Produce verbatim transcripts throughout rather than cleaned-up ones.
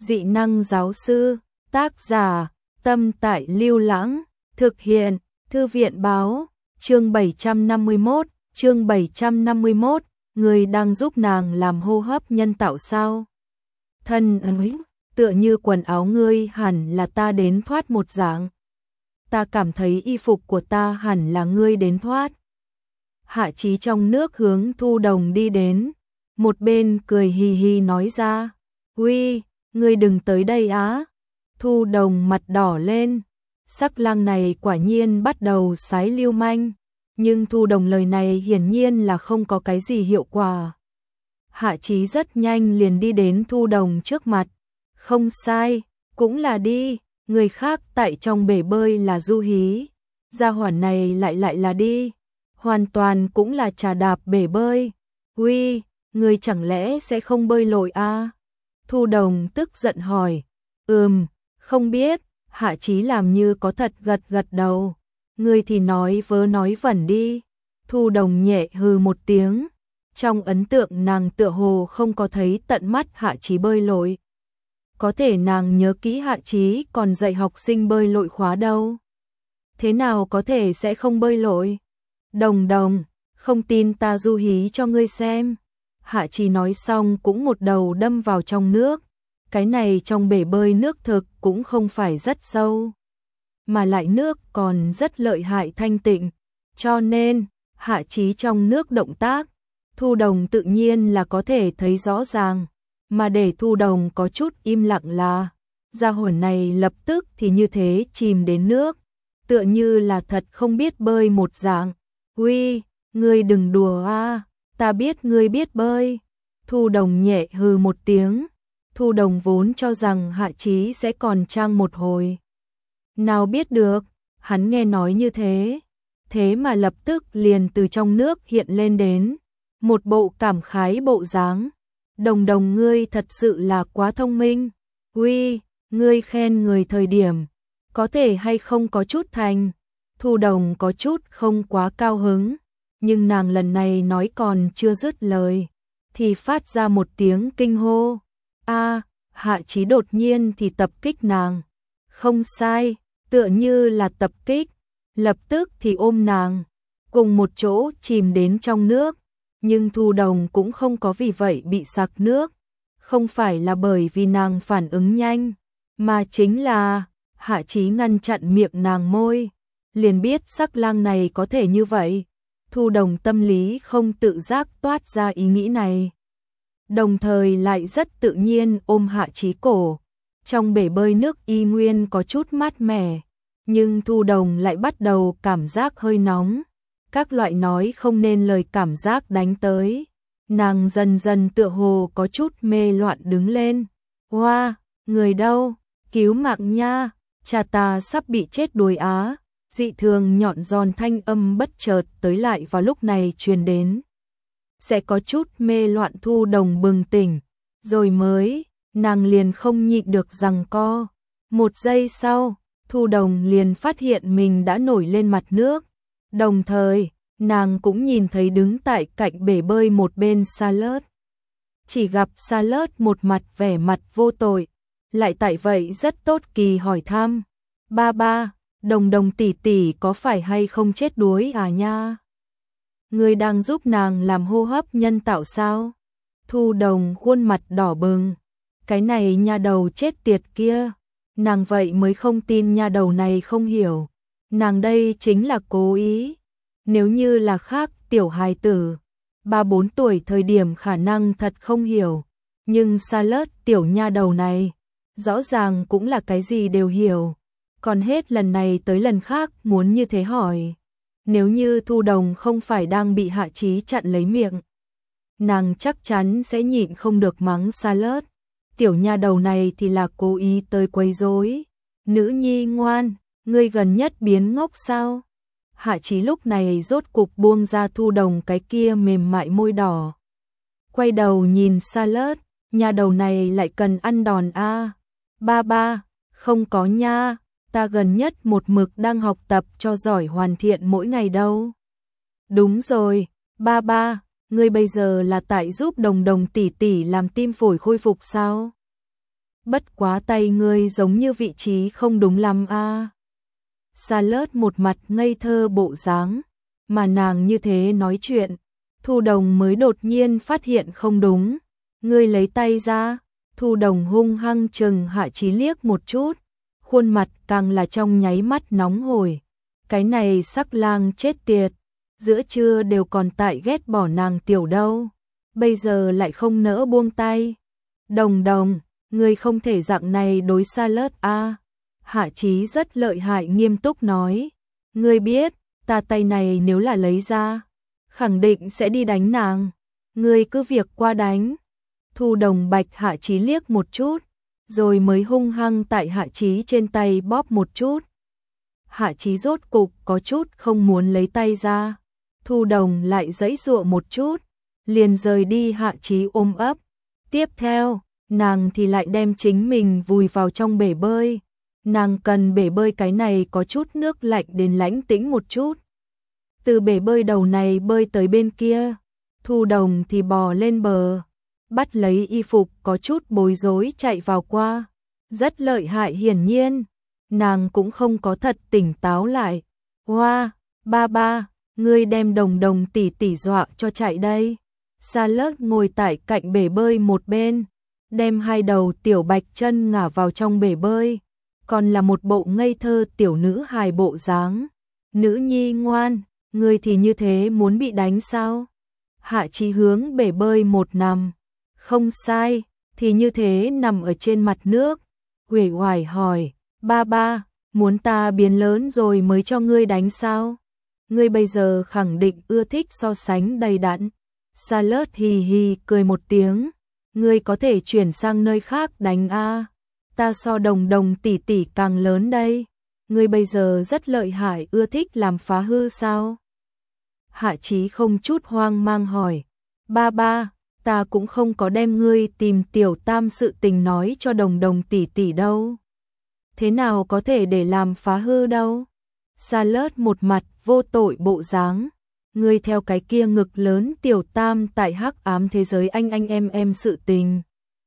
Dị năng giáo sư, tác giả, Tâm Tại Lưu Lãng, thực hiện, Thư viện báo, chương bảy trăm năm mươi mốt, chương bảy trăm năm mươi mốt, người đang giúp nàng làm hô hấp nhân tạo sao? Thân ấy, tựa như quần áo ngươi hẳn là ta đến thoát một dạng. Ta cảm thấy y phục của ta hẳn là ngươi đến thoát. Hạ Chí trong nước hướng Thu Đồng đi đến, một bên cười hì hì nói ra, "Uy, ngươi đừng tới đây á." Thu Đồng mặt đỏ lên, sắc lang này quả nhiên bắt đầu sái lưu manh, nhưng Thu Đồng lời này hiển nhiên là không có cái gì hiệu quả. Hạ Chí rất nhanh liền đi đến Thu Đồng trước mặt, "Không sai, cũng là đi, người khác tại trong bể bơi là du hí, gia hỏa này lại lại là đi, hoàn toàn cũng là trà đạp bể bơi. Uy, người chẳng lẽ sẽ không bơi lội à?" Thu Đồng tức giận hỏi. "Ừm, không biết." Hạ Chí làm như có thật gật gật đầu. "Ngươi thì nói vớ nói vẩn đi." Thu Đồng nhẹ hừ một tiếng. Trong ấn tượng nàng tựa hồ không có thấy tận mắt Hạ Chí bơi lội. Có thể nàng nhớ kỹ Hạ Chí còn dạy học sinh bơi lội khóa đâu. Thế nào có thể sẽ không bơi lội? "Đồng Đồng, không tin ta du hí cho ngươi xem." Hạ Chí nói xong cũng một đầu đâm vào trong nước. Cái này trong bể bơi nước thực cũng không phải rất sâu, mà lại nước còn rất lợi hại thanh tịnh. Cho nên, Hạ Chí trong nước động tác, Thu Đồng tự nhiên là có thể thấy rõ ràng. Mà để Thu Đồng có chút im lặng là, gia hỏa này lập tức thì như thế chìm đến nước, tựa như là thật không biết bơi một dạng. "Uy, ngươi đừng đùa a, ta biết ngươi biết bơi." Thu Đồng nhẹ hừ một tiếng. Thu Đồng vốn cho rằng Hạ Chí sẽ còn trang một hồi. Nào biết được, hắn nghe nói như thế, thế mà lập tức liền từ trong nước hiện lên đến, một bộ cảm khái bộ dáng. "Đồng Đồng ngươi thật sự là quá thông minh. Uy, ngươi khen người thời điểm, có thể hay không có chút thành." Thu Đồng có chút không quá cao hứng, nhưng nàng lần này nói còn chưa dứt lời, thì phát ra một tiếng kinh hô. A, Hạ Chí đột nhiên thì tập kích nàng. Không sai, tựa như là tập kích, lập tức thì ôm nàng, cùng một chỗ chìm đến trong nước. Nhưng Thu Đồng cũng không có vì vậy bị sặc nước, không phải là bởi vì nàng phản ứng nhanh, mà chính là Hạ Chí ngăn chặn miệng nàng môi, liền biết sắc lang này có thể như vậy. Thu Đồng tâm lý không tự giác toát ra ý nghĩ này, đồng thời lại rất tự nhiên ôm Hạ Chí cổ. Trong bể bơi nước y nguyên có chút mát mẻ, nhưng Thu Đồng lại bắt đầu cảm giác hơi nóng. Các loại nói không nên lời cảm giác đánh tới. Nàng dần dần tựa hồ có chút mê loạn đứng lên. "Hoa, người đâu? Cứu mạng nha, cha ta sắp bị chết đuối á." Dị thường nhọn giòn thanh âm bất chợt tới lại vào lúc này truyền đến. Sẽ có chút mê loạn Thu Đồng bừng tỉnh, rồi mới, nàng liền không nhịn được giằng co. Một giây sau, Thu Đồng liền phát hiện mình đã nổi lên mặt nước. Đồng thời, nàng cũng nhìn thấy đứng tại cạnh bể bơi một bên Charlotte. Chỉ gặp Charlotte một mặt vẻ mặt vô tội, lại tại vậy rất tốt kỳ hỏi thăm. "Ba ba, Đồng Đồng tỷ tỷ có phải hay không chết đuối à nha? Ngươi đang giúp nàng làm hô hấp nhân tạo sao?" Thu Đồng khuôn mặt đỏ bừng. Cái này nha đầu chết tiệt kia, nàng vậy mới không tin nha đầu này không hiểu. Nàng đây chính là cố ý. Nếu như là khác tiểu hài tử, ba bốn tuổi thời điểm khả năng thật không hiểu. Nhưng Charlotte tiểu nha đầu này, rõ ràng cũng là cái gì đều hiểu. Còn hết lần này tới lần khác muốn như thế hỏi. Nếu như Thu Đồng không phải đang bị Hạ Chí chặn lấy miệng, nàng chắc chắn sẽ nhịn không được mắng Charlotte. Tiểu nha đầu này thì là cố ý tới quấy rối. "Nữ nhi ngoan, ngươi gần nhất biến ngốc sao?" Hạ Chí lúc này rốt cục buông ra Thu Đồng cái kia mềm mại môi đỏ. Quay đầu nhìn Charlotte, nha đầu này lại cần ăn đòn a. À. "Ba ba, không có nha, ta gần nhất một mực đang học tập cho giỏi hoàn thiện mỗi ngày đâu." "Đúng rồi, ba ba, ngươi bây giờ là tại giúp Đồng Đồng tỷ tỷ làm tim phổi khôi phục sao?" bất quá tay ngươi giống như vị trí không đúng lắm a. Charlotte một mặt ngây thơ bộ dáng, mà nàng như thế nói chuyện, Thu Đồng mới đột nhiên phát hiện không đúng. Ngươi lấy tay ra. Thu Đồng hung hăng chừng Hạ Chí liếc một chút, khuôn mặt càng là trong nháy mắt nóng hổi. Cái này sắc lang chết tiệt, giữa trưa đều còn tại ghét bỏ nàng tiểu đâu, bây giờ lại không nỡ buông tay. Đồng Đồng, ngươi không thể dạng này đối Charlotte a. Hạ Chí rất lợi hại nghiêm túc nói, ngươi biết, ta tay này nếu là lấy ra, khẳng định sẽ đi đánh nàng, ngươi cứ việc qua đánh. Thu Đồng bạch Hạ Chí liếc một chút, rồi mới hung hăng tại Hạ Chí trên tay bóp một chút. Hạ Chí rốt cục có chút không muốn lấy tay ra, Thu Đồng lại giãy giụa một chút, liền rời đi Hạ Chí ôm ấp. Tiếp theo, nàng thì lại đem chính mình vùi vào trong bể bơi. Nàng cần bể bơi cái này có chút nước lạnh đến lãnh tĩnh một chút. Từ bể bơi đầu này bơi tới bên kia, Thu Đồng thì bò lên bờ, bắt lấy y phục có chút bối rối chạy vào qua. Rất lợi hại, hiển nhiên, nàng cũng không có thật tỉnh táo lại. Hoa, ba ba, ngươi đem Đồng Đồng tỷ tỷ dọa cho chạy đây. Charlotte ngồi tại cạnh bể bơi một bên, đem hai đầu tiểu bạch chân ngả vào trong bể bơi, còn là một bộ ngây thơ tiểu nữ hài bộ dáng. Nữ nhi ngoan, ngươi thì như thế muốn bị đánh sao? Hạ Chí hướng bể bơi một nằm. Không sai, thì như thế nằm ở trên mặt nước. Uể oải hỏi, ba ba, muốn ta biến lớn rồi mới cho ngươi đánh sao? Ngươi bây giờ khẳng định ưa thích so sánh đầy đặn. Charlotte hì hì cười một tiếng, ngươi có thể chuyển sang nơi khác đánh a. Ta so Đồng Đồng tỷ tỷ càng lớn đây. Ngươi bây giờ rất lợi hại, ưa thích làm phá hư sao? Hạ Chí không chút hoang mang hỏi, ba ba, ta cũng không có đem ngươi tìm tiểu tam sự tình nói cho Đồng Đồng tỷ tỷ đâu. Thế nào có thể để làm phá hư đâu? Charlotte một mặt vô tội bộ dáng, ngươi theo cái kia ngực lớn tiểu tam tại hắc ám thế giới anh anh em em sự tình.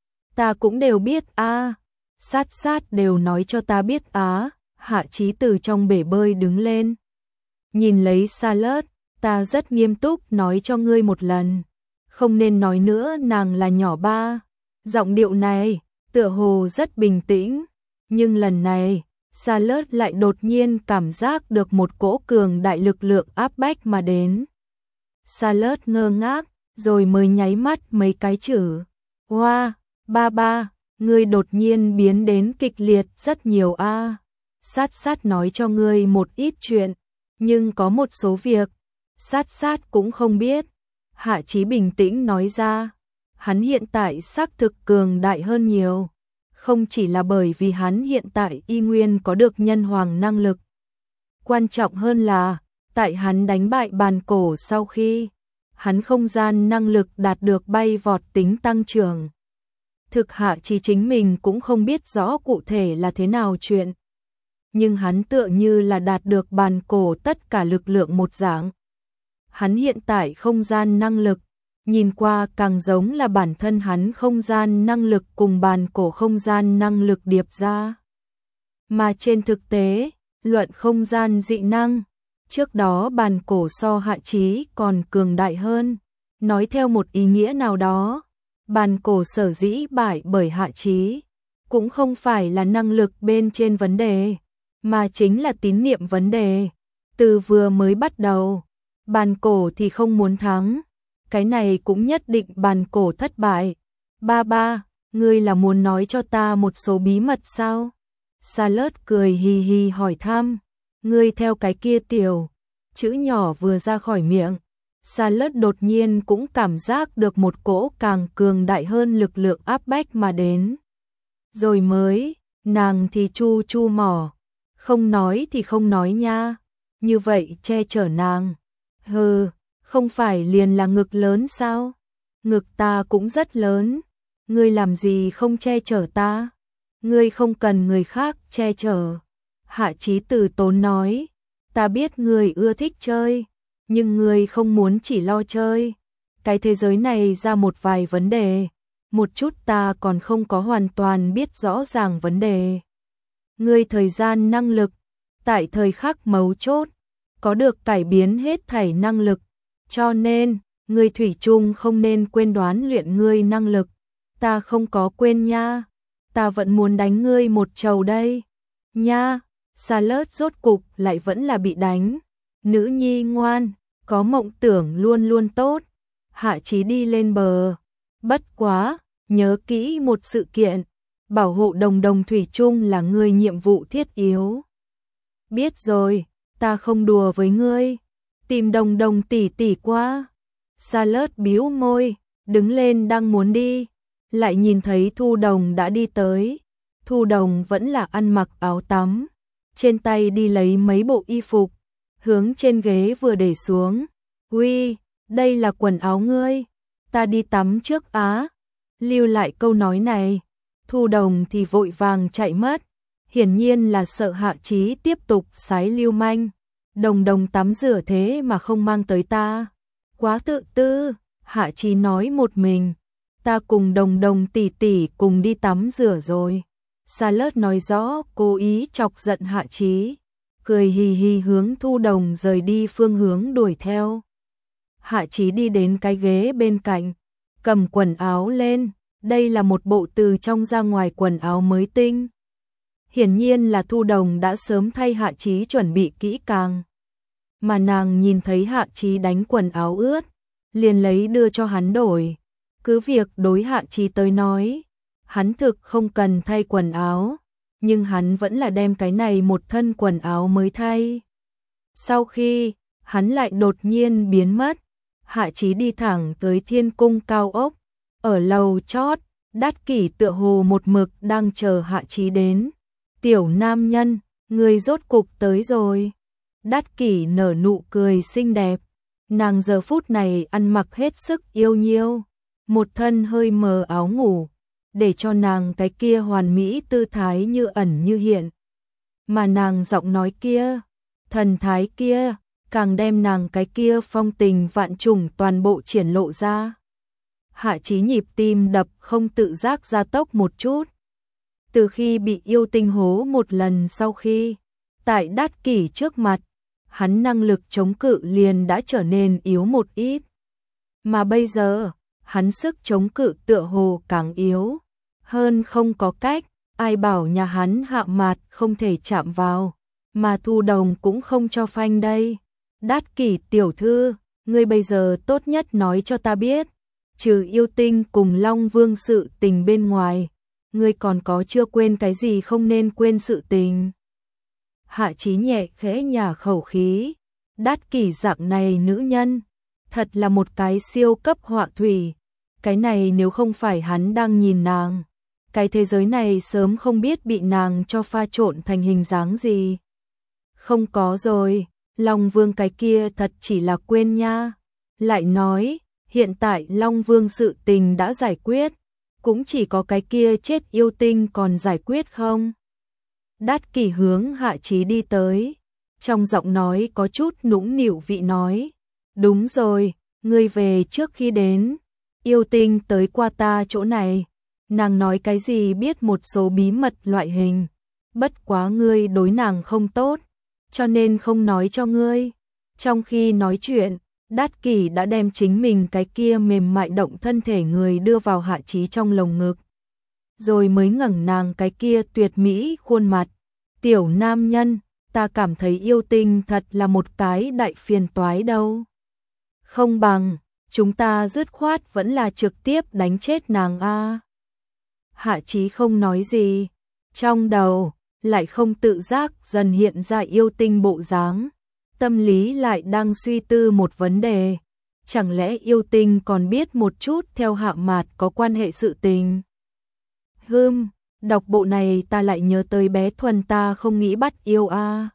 Ta cũng đều biết a. À. Sát sát đều nói cho ta biết á. Hạ Chí từ trong bể bơi đứng lên, nhìn lấy Charlotte, ta rất nghiêm túc nói cho ngươi một lần, không nên nói nữa nàng là nhỏ ba. Giọng điệu này tựa hồ rất bình tĩnh, nhưng lần này Charlotte lại đột nhiên cảm giác được một cỗ cường đại lực lượng áp bách mà đến. Charlotte ngơ ngác, rồi mới nháy mắt mấy cái chữ. Hoa, ba ba, ngươi đột nhiên biến đến kịch liệt rất nhiều a. À. Sát sát nói cho ngươi một ít chuyện, nhưng có một số việc, sát sát cũng không biết. Hạ Chí bình tĩnh nói ra, hắn hiện tại xác thực cường đại hơn nhiều. Không chỉ là bởi vì hắn hiện tại y nguyên có được nhân hoàng năng lực. Quan trọng hơn là, tại hắn đánh bại bàn cổ sau khi, hắn không gian năng lực đạt được bay vọt tính tăng trưởng. Thực Hạ Chí chính mình cũng không biết rõ cụ thể là thế nào chuyện. Nhưng hắn tựa như là đạt được bàn cổ tất cả lực lượng một dạng. Hắn hiện tại không gian năng lực, nhìn qua càng giống là bản thân hắn không gian năng lực cùng bàn cổ không gian năng lực điệp ra. Mà trên thực tế, luận không gian dị năng, trước đó bàn cổ so Hạ Chí còn cường đại hơn. Nói theo một ý nghĩa nào đó, bàn cổ sở dĩ bại bởi Hạ Chí, cũng không phải là năng lực bên trên vấn đề, mà chính là tín niệm vấn đề. Từ vừa mới bắt đầu, bàn cổ thì không muốn thắng, cái này cũng nhất định bàn cổ thất bại. Ba ba, ngươi là muốn nói cho ta một số bí mật sao? Charlotte cười hì hì hỏi thăm, ngươi theo cái kia tiểu, chữ nhỏ vừa ra khỏi miệng, Charlotte đột nhiên cũng cảm giác được một cỗ càng cường đại hơn lực lượng áp bách mà đến. Rồi mới, nàng thì chu chu mỏ, không nói thì không nói nha, như vậy che chở nàng. Hừ, không phải liền là ngực lớn sao? Ngực ta cũng rất lớn, ngươi làm gì không che chở ta? Ngươi không cần người khác che chở. Hạ Chí từ tốn nói, ta biết ngươi ưa thích chơi, nhưng ngươi không muốn chỉ lo chơi. Cái thế giới này ra một vài vấn đề, một chút ta còn không có hoàn toàn biết rõ ràng vấn đề. Ngươi thời gian năng lực, tại thời khắc mấu chốt, có được cải biến hết thảy năng lực, cho nên, ngươi thủy chung không nên quên đoán luyện ngươi năng lực. Ta không có quên nha, ta vẫn muốn đánh ngươi một trầu đây. Nha, Charlotte rốt cục lại vẫn là bị đánh. Nữ nhi ngoan, có mộng tưởng luôn luôn tốt. Hạ Chí đi lên bờ. Bất quá, nhớ kỹ một sự kiện, bảo hộ Đồng Đồng thủy chung là ngươi nhiệm vụ thiết yếu. Biết rồi, ta không đùa với ngươi. Tìm Đồng Đồng tỷ tỷ qua. Charlotte bĩu môi, đứng lên đang muốn đi, lại nhìn thấy Thu Đồng đã đi tới. Thu Đồng vẫn là ăn mặc áo tắm, trên tay đi lấy mấy bộ y phục, hướng trên ghế vừa để xuống. Uy, đây là quần áo ngươi, ta đi tắm trước á. Lưu lại câu nói này, Thu Đồng thì vội vàng chạy mất, hiển nhiên là sợ Hạ Chí tiếp tục sái lưu manh. Đồng Đồng tắm rửa thế mà không mang tới ta, quá tự tư. Hạ Chí nói một mình, ta cùng Đồng Đồng tỷ tỷ cùng đi tắm rửa rồi. Charlotte nói rõ, cố ý chọc giận Hạ Chí, cười hì hì hướng Thu Đồng rời đi phương hướng đuổi theo. Hạ Chí đi đến cái ghế bên cạnh, cầm quần áo lên, đây là một bộ từ trong ra ngoài quần áo mới tinh. Hiển nhiên là Thu Đồng đã sớm thay Hạ Chí chuẩn bị kỹ càng. Mà nàng nhìn thấy Hạ Chí đánh quần áo ướt, liền lấy đưa cho hắn đổi. Cứ việc đối Hạ Chí tới nói, hắn thực không cần thay quần áo, nhưng hắn vẫn là đem cái này một thân quần áo mới thay. Sau khi, hắn lại đột nhiên biến mất, Hạ Chí đi thẳng tới Thiên Cung cao ốc, ở lầu chót, Đát Kỷ tựa hồ một mực đang chờ Hạ Chí đến. Tiểu nam nhân, người rốt cục tới rồi. Đát Kỷ nở nụ cười xinh đẹp, nàng giờ phút này ăn mặc hết sức yêu nhiêu, một thân hơi mờ áo ngủ, để cho nàng cái kia hoàn mỹ tư thái như ẩn như hiện. Mà nàng giọng nói kia, thần thái kia, càng đem nàng cái kia phong tình vạn trùng toàn bộ triển lộ ra. Hạ Chí nhịp tim đập không tự giác gia tốc một chút. Từ khi bị yêu tinh hố một lần sau khi, tại Đát Kỷ trước mặt, hắn năng lực chống cự liền đã trở nên yếu một ít. Mà bây giờ, hắn sức chống cự tựa hồ càng yếu hơn không có cách, ai bảo nhà hắn hạ mạt không thể chạm vào, mà Thu Đồng cũng không cho phanh đây. Đát Kỷ tiểu thư, ngươi bây giờ tốt nhất nói cho ta biết, trừ yêu tinh cùng Long Vương sự tình bên ngoài, ngươi còn có chưa quên cái gì không nên quên sự tình. Hạ Chí nhẹ khẽ nhả khẩu khí, Đát Kỷ dạng này nữ nhân, thật là một cái siêu cấp họa thủy, cái này nếu không phải hắn đang nhìn nàng, cái thế giới này sớm không biết bị nàng cho pha trộn thành hình dáng gì. Không có rồi, Long Vương cái kia thật chỉ là quên nha. Lại nói, hiện tại Long Vương sự tình đã giải quyết, cũng chỉ có cái kia chết yêu tinh còn giải quyết không? Đát Kỷ hướng Hạ Chí đi tới, trong giọng nói có chút nũng nịu vị nói, đúng rồi, ngươi về trước khi đến, yêu tinh tới qua ta chỗ này, nàng nói cái gì biết một số bí mật loại hình, bất quá ngươi đối nàng không tốt, cho nên không nói cho ngươi. Trong khi nói chuyện, Đát Kỷ đã đem chính mình cái kia mềm mại động thân thể người đưa vào Hạ Chí trong lồng ngực, rồi mới ngẩng nàng cái kia tuyệt mỹ khuôn mặt. Tiểu nam nhân, ta cảm thấy yêu tinh thật là một cái đại phiền toái đâu. Không bằng, chúng ta dứt khoát vẫn là trực tiếp đánh chết nàng a. Hạ Chí không nói gì, trong đầu lại không tự giác dần hiện ra yêu tinh bộ dáng, tâm lý lại đang suy tư một vấn đề, chẳng lẽ yêu tinh còn biết một chút theo Hạ Mạt có quan hệ sự tình. Hừm, đọc bộ này ta lại nhớ tới bé Thuần ta không nghĩ bắt yêu a.